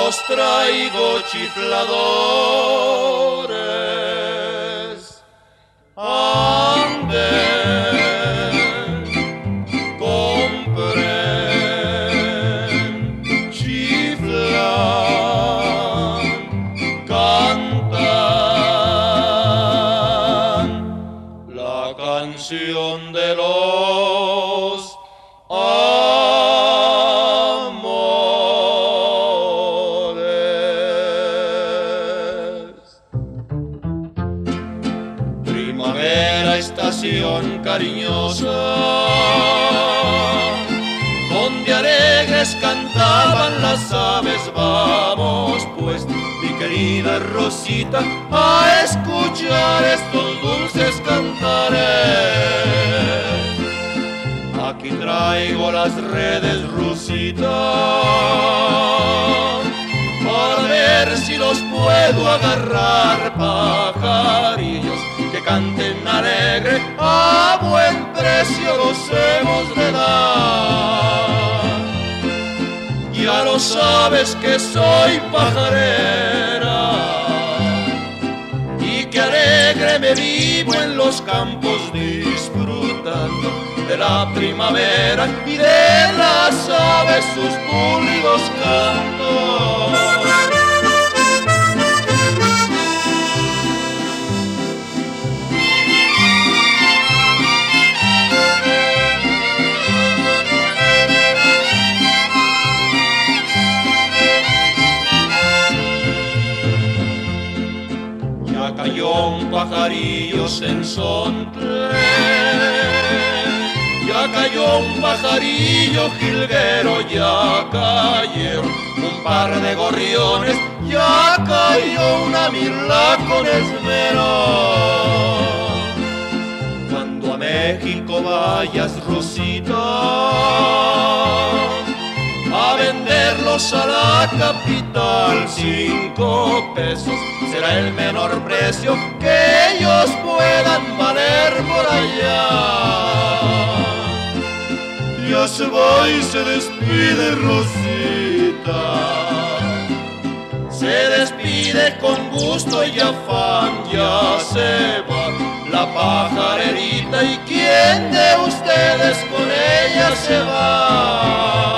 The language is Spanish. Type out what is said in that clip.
los traigo chifladores. Anden, compren, chiflan, cantan la canción de los primavera, estación cariñosa, donde alegres cantaban las aves. Vamos pues, mi querida Rosita, a escuchar estos dulces cantares. Aquí traigo las redes, Rosita, para ver si los puedo agarrar, pajarillos que canten alegre, a buen precio los hemos de dar. Ya lo sabes que soy pajarera y que alegre me vivo en los campos, disfrutando de la primavera y de las aves sus pulidos cantos. Ya cayó un pajarillo sensontle, ya cayó un pajarillo jilguero, ya cayeron un par de gorriones, ya cayó una mirla con esmero. Cuando a México vayas, Rosita, a venderlos a la capital, 5 pesos será el menor precio que ellos puedan valer por allá. Ya se va y se despide, Rosita, se despide con gusto y afán, ya se va la pajarerita. ¿Y quién de ustedes con ella se va?